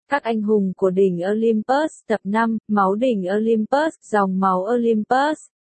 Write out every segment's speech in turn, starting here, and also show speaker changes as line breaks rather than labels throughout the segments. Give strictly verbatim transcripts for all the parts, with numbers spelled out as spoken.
Các anh hùng của đỉnh Olympus tập năm, máu đỉnh Olympus, dòng máu Olympus.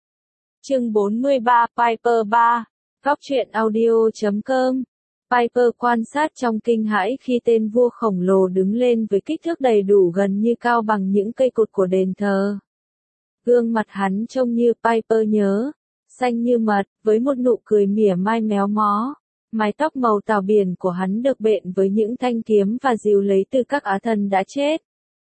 Chương bốn mươi ba, Piper ba. Góc truyện audio chấm com. Piper quan sát trong kinh hãi khi tên vua khổng lồ đứng lên với kích thước đầy đủ gần như cao bằng những cây cột của đền thờ. Gương mặt hắn trông như Piper nhớ, xanh như mật, với một nụ cười mỉa mai méo mó. Mái tóc màu tảo biển của hắn được bện với những thanh kiếm và rìu lấy từ các á thần đã chết.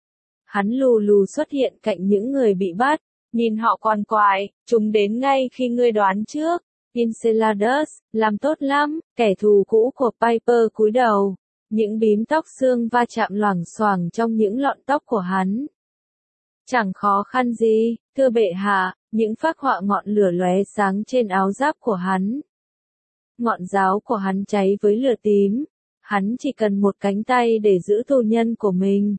Hắn lù lù xuất hiện cạnh những người bị bắt, nhìn họ quằn quại, chúng đến ngay khi ngươi đoán trước. Enceladus, làm tốt lắm, kẻ thù cũ của Piper cúi đầu. Những bím tóc xương va chạm loảng xoảng trong những lọn tóc của hắn. Chẳng khó khăn gì, thưa bệ hạ, những phác họa ngọn lửa lóe sáng trên áo giáp của hắn. Ngọn giáo của hắn cháy với lửa tím. Hắn chỉ cần một cánh tay để giữ tù nhân của mình.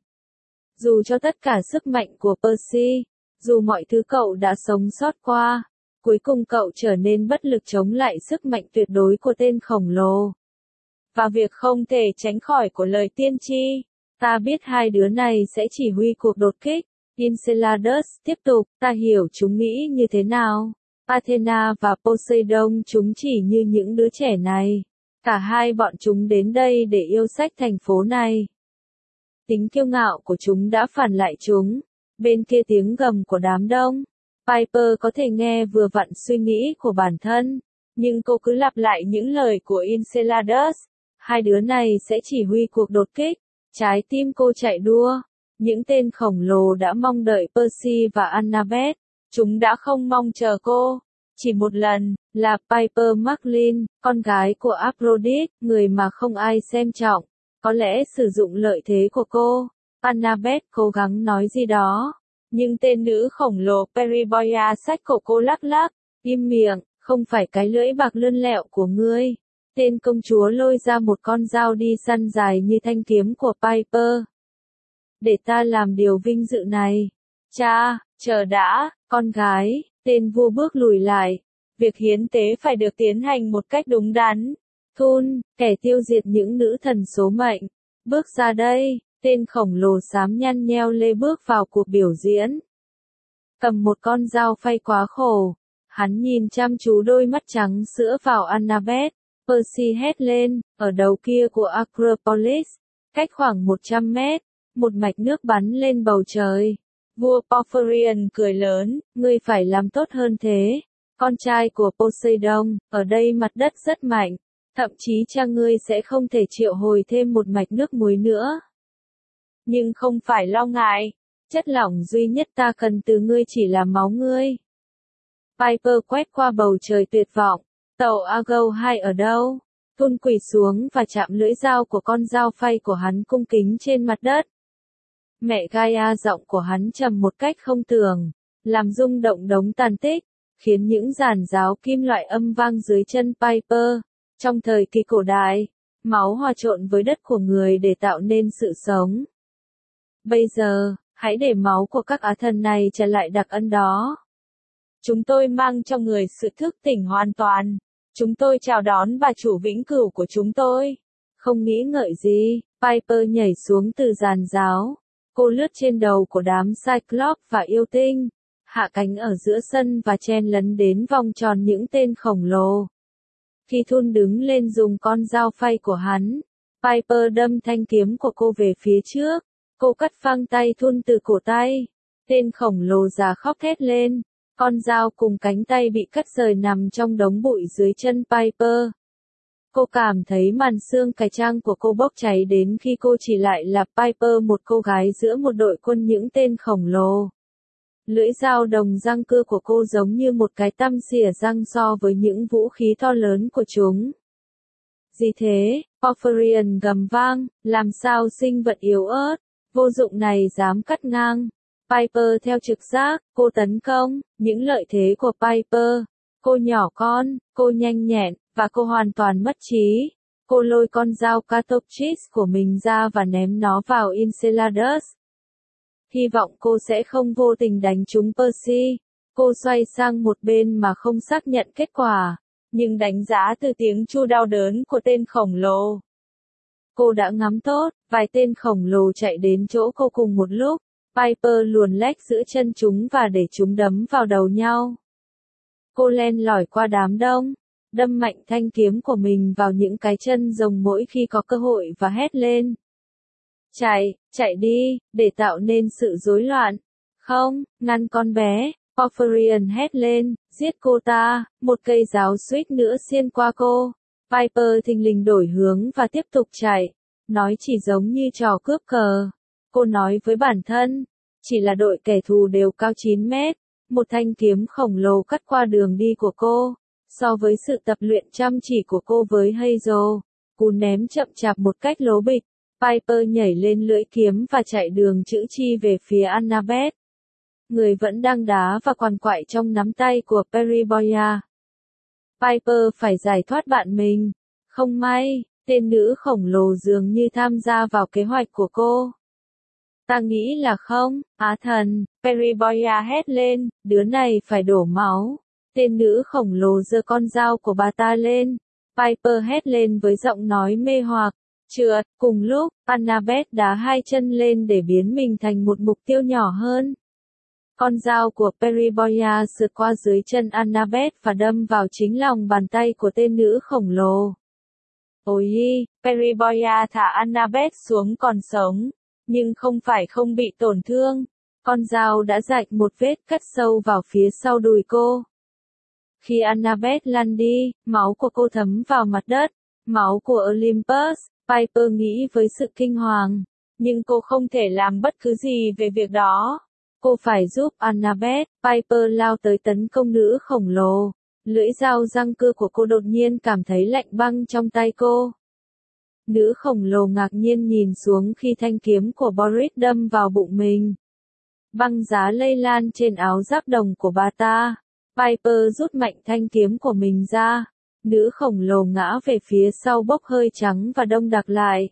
Dù cho tất cả sức mạnh của Percy, dù mọi thứ cậu đã sống sót qua, cuối cùng cậu trở nên bất lực chống lại sức mạnh tuyệt đối của tên khổng lồ. Và việc không thể tránh khỏi của lời tiên tri, ta biết hai đứa này sẽ chỉ huy cuộc đột kích. Enceladus tiếp tục, ta hiểu chúng nghĩ như thế nào. Athena và Poseidon chúng chỉ như những đứa trẻ này. Cả hai bọn chúng đến đây để yêu sách thành phố này. Tính kiêu ngạo của chúng đã phản lại chúng. Bên kia tiếng gầm của đám đông, Piper có thể nghe vừa vặn suy nghĩ của bản thân, nhưng cô cứ lặp lại những lời của Enceladus. Hai đứa này sẽ chỉ huy cuộc đột kích. Trái tim cô chạy đua. Những tên khổng lồ đã mong đợi Percy và Annabeth. Chúng đã không mong chờ cô. Chỉ một lần, là Piper Marklin, con gái của Aphrodite, người mà không ai xem trọng. Có lẽ sử dụng lợi thế của cô. Annabeth cố gắng nói gì đó. Nhưng tên nữ khổng lồ Periboia xách cổ cô lắc lắc. Im miệng, không phải cái lưỡi bạc lươn lẹo của ngươi. Tên công chúa lôi ra một con dao đi săn dài như thanh kiếm của Piper. Để ta làm điều vinh dự này. Cha, chờ đã, con gái. Tên vua bước lùi lại. Việc hiến tế phải được tiến hành một cách đúng đắn. Thun, kẻ tiêu diệt những nữ thần số mệnh. Bước ra đây. Tên khổng lồ xám nhăn nheo lê bước vào cuộc biểu diễn. Cầm một con dao phay quá khổ. Hắn nhìn chăm chú đôi mắt trắng sữa vào Annabeth. Percy hét lên, ở đầu kia của Acropolis. Cách khoảng một trăm mét. Một mạch nước bắn lên bầu trời. Vua Porphyrion cười lớn, ngươi phải làm tốt hơn thế. Con trai của Poseidon, ở đây mặt đất rất mạnh. Thậm chí cha ngươi sẽ không thể triệu hồi thêm một mạch nước muối nữa. Nhưng không phải lo ngại. Chất lỏng duy nhất ta cần từ ngươi chỉ là máu ngươi. Piper quét qua bầu trời tuyệt vọng. Tàu Argo hai ở đâu? Thun quỳ xuống và chạm lưỡi dao của con dao phay của hắn cung kính trên mặt đất. Mẹ Gaia giọng của hắn trầm một cách không tưởng, làm rung động đống tàn tích, khiến những giàn giáo kim loại âm vang dưới chân Piper. Trong thời kỳ cổ đại, máu hòa trộn với đất của người để tạo nên sự sống. Bây giờ, hãy để máu của các á thần này trả lại đặc ân đó. Chúng tôi mang cho người sự thức tỉnh hoàn toàn. Chúng tôi chào đón bà chủ vĩnh cửu của chúng tôi. Không nghĩ ngợi gì, Piper nhảy xuống từ giàn giáo. Cô lướt trên đầu của đám Cyclops và yêu tinh, hạ cánh ở giữa sân và chen lấn đến vòng tròn những tên khổng lồ. Khi Thun đứng lên dùng con dao phay của hắn, Piper đâm thanh kiếm của cô về phía trước. Cô cắt phăng tay Thun từ cổ tay. Tên khổng lồ già khóc thét lên. Con dao cùng cánh tay bị cắt rời nằm trong đống bụi dưới chân Piper. Cô cảm thấy màn xương cải trang của cô bốc cháy đến khi cô chỉ lại là Piper, một cô gái giữa một đội quân những tên khổng lồ. Lưỡi dao đồng răng cưa của cô giống như một cái tăm xỉa răng so với những vũ khí to lớn của chúng. Gì thế? Porphyrion gầm vang, làm sao sinh vật yếu ớt, vô dụng này dám cắt ngang. Piper theo trực giác, cô tấn công, những lợi thế của Piper. Cô nhỏ con, cô nhanh nhẹn, và cô hoàn toàn mất trí. Cô lôi con dao Catoptris của mình ra và ném nó vào Enceladus. Hy vọng cô sẽ không vô tình đánh trúng Percy. Cô xoay sang một bên mà không xác nhận kết quả, nhưng đánh giá từ tiếng chu đau đớn của tên khổng lồ. Cô đã ngắm tốt, Vài tên khổng lồ chạy đến chỗ cô cùng một lúc. Piper luồn lách giữa chân chúng và để chúng đấm vào đầu nhau. Cô len lỏi qua đám đông, đâm mạnh thanh kiếm của mình vào những cái chân rồng mỗi khi có cơ hội và hét lên. Chạy, chạy đi, để tạo nên sự rối loạn. Không, ngăn con bé, Porphyrion hét lên, giết cô ta, một cây giáo suýt nữa xiên qua cô. Piper thình lình đổi hướng và tiếp tục chạy, nói chỉ giống như trò cướp cờ. Cô nói với bản thân, chỉ là đội kẻ thù đều cao chín mét, một thanh kiếm khổng lồ cắt qua đường đi của cô. So với sự tập luyện chăm chỉ của cô với Hazel, cú ném chậm chạp một cách lố bịch, Piper nhảy lên lưỡi kiếm và chạy đường chữ chi về phía Annabeth. Người vẫn đang đá và quằn quại trong nắm tay của Periboya. Piper phải giải thoát bạn mình. Không may, tên nữ khổng lồ dường như tham gia vào kế hoạch của cô. Ta nghĩ là không, á thần, Periboya hét lên, đứa này phải đổ máu. Tên nữ khổng lồ giơ con dao của bà ta lên. Piper hét lên với giọng nói mê hoặc. Trượt, cùng lúc, Annabeth đá hai chân lên để biến mình thành một mục tiêu nhỏ hơn. Con dao của Periboya sượt qua dưới chân Annabeth và đâm vào chính lòng bàn tay của tên nữ khổng lồ. Ôi, Periboya thả Annabeth xuống còn sống, nhưng không phải không bị tổn thương. Con dao đã rạch một vết cắt sâu vào phía sau đùi cô. Khi Annabeth lăn đi, máu của cô thấm vào mặt đất, máu của Olympus. Piper nghĩ với sự kinh hoàng, nhưng cô không thể làm bất cứ gì về việc đó. Cô phải giúp Annabeth. Piper lao tới tấn công nữ khổng lồ. Lưỡi dao răng cưa của cô đột nhiên cảm thấy lạnh băng trong tay cô. Nữ khổng lồ ngạc nhiên nhìn xuống khi thanh kiếm của Boris đâm vào bụng mình. Băng giá lây lan trên áo giáp đồng của bà ta. Piper rút mạnh thanh kiếm của mình ra. Nữ khổng lồ ngã về phía sau bốc hơi trắng và đông đặc lại.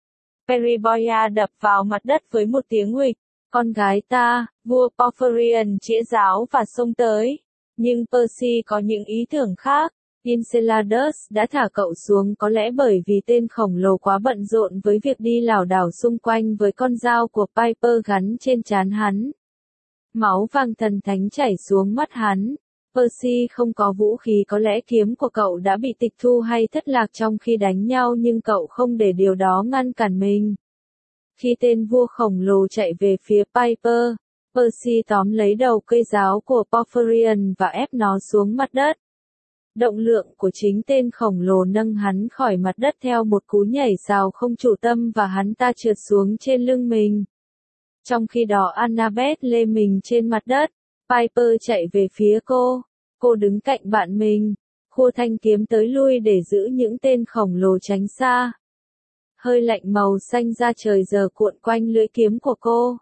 Periboya đập vào mặt đất với một tiếng huỵch. Con gái ta, vua Porphyrion chĩa giáo và xông tới. Nhưng Percy có những ý tưởng khác. Enceladus đã thả cậu xuống có lẽ bởi vì tên khổng lồ quá bận rộn với việc đi lảo đảo xung quanh với con dao của Piper gắn trên trán hắn. Máu vàng thần thánh chảy xuống mắt hắn. Percy không có vũ khí, có lẽ kiếm của cậu đã bị tịch thu hay thất lạc trong khi đánh nhau, nhưng cậu không để điều đó ngăn cản mình. Khi tên vua khổng lồ chạy về phía Piper, Percy tóm lấy đầu cây giáo của Porphyrion và ép nó xuống mặt đất. Động lượng của chính tên khổng lồ nâng hắn khỏi mặt đất theo một cú nhảy sào không chủ tâm và hắn ta trượt xuống trên lưng mình. Trong khi đó Annabeth lê mình trên mặt đất. Piper chạy về phía cô. Cô đứng cạnh bạn mình, khua thanh kiếm tới lui để giữ những tên khổng lồ tránh xa. Hơi lạnh màu xanh da trời giờ cuộn quanh lưỡi kiếm của cô.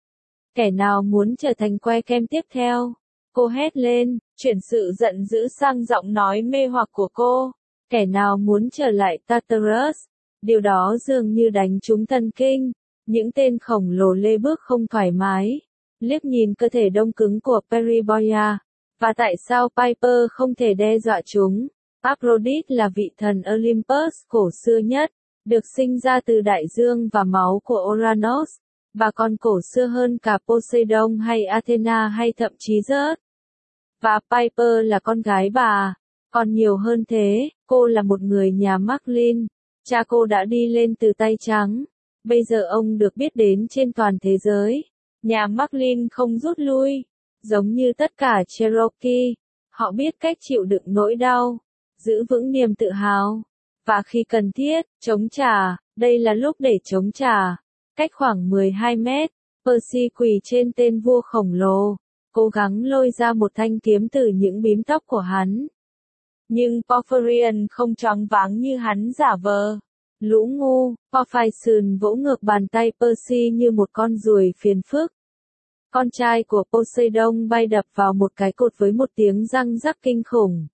Kẻ nào muốn trở thành que kem tiếp theo? Cô hét lên, chuyển sự giận dữ sang giọng nói mê hoặc của cô. Kẻ nào muốn trở lại Tartarus? Điều đó dường như đánh trúng thần kinh. Những tên khổng lồ lê bước không thoải mái. Liếc nhìn cơ thể đông cứng của Periboya. Và tại sao Piper không thể đe dọa chúng? Aphrodite là vị thần Olympus cổ xưa nhất, được sinh ra từ đại dương và máu của Uranus. Bà còn cổ xưa hơn cả Poseidon hay Athena hay thậm chí Zeus. Và Piper là con gái bà. Còn nhiều hơn thế, cô là một người nhà Merlin. Cha cô đã đi lên từ tay trắng. Bây giờ ông được biết đến trên toàn thế giới. Nhà Merlin không rút lui. Giống như tất cả Cherokee, họ biết cách chịu đựng nỗi đau, giữ vững niềm tự hào, và khi cần thiết, chống trả. Đây là lúc để chống trả. Cách khoảng mười hai mét, Percy quỳ trên tên vua khổng lồ, cố gắng lôi ra một thanh kiếm từ những bím tóc của hắn. Nhưng Porphyrion không choáng váng như hắn giả vờ. Lũ ngu, Porphyrion vỗ ngược bàn tay Percy như một con ruồi phiền phức. Con trai của Poseidon bay đập vào một cái cột với một tiếng răng rắc kinh khủng.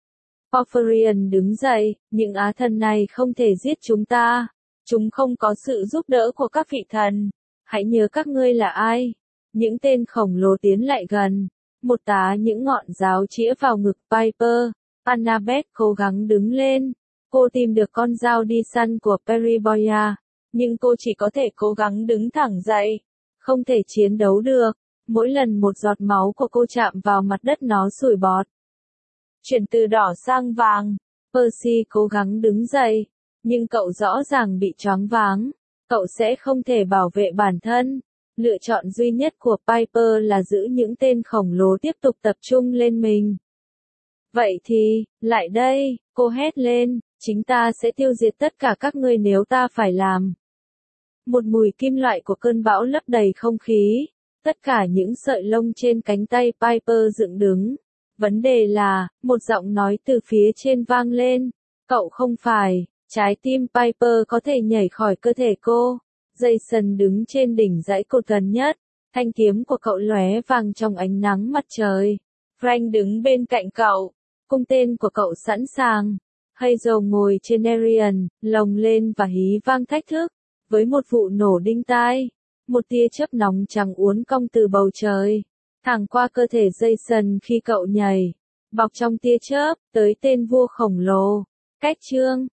Porphyrion đứng dậy, những á thần này không thể giết chúng ta. Chúng không có sự giúp đỡ của các vị thần. Hãy nhớ các ngươi là ai. Những tên khổng lồ tiến lại gần. Một tá những ngọn giáo chĩa vào ngực Piper. Annabeth cố gắng đứng lên. Cô tìm được con dao đi săn của Periboya. Nhưng cô chỉ có thể cố gắng đứng thẳng dậy. Không thể chiến đấu được. Mỗi lần một giọt máu của cô chạm vào mặt đất nó sủi bọt. Chuyển từ đỏ sang vàng. Percy cố gắng đứng dậy. Nhưng cậu rõ ràng bị choáng váng. Cậu sẽ không thể bảo vệ bản thân. Lựa chọn duy nhất của Piper là giữ những tên khổng lồ tiếp tục tập trung lên mình. Vậy thì, lại đây, cô hét lên, chính ta sẽ tiêu diệt tất cả các ngươi nếu ta phải làm. Một mùi kim loại của cơn bão lấp đầy không khí. Tất cả những sợi lông trên cánh tay Piper dựng đứng. Vấn đề là, một giọng nói từ phía trên vang lên. Cậu không phải, trái tim Piper có thể nhảy khỏi cơ thể cô. Jason đứng trên đỉnh dãy cột gần nhất. Thanh kiếm của cậu lóe vàng trong ánh nắng mặt trời. Frank đứng bên cạnh cậu. Cung tên của cậu sẵn sàng. Hazel ngồi trên Arian, lồng lên và hí vang thách thức. Với một vụ nổ đinh tai. Một tia chớp nóng trắng uốn cong từ bầu trời. Thẳng qua cơ thể Jason khi cậu nhảy. Bọc trong tia chớp, tới tên vua khổng lồ. Cách chương.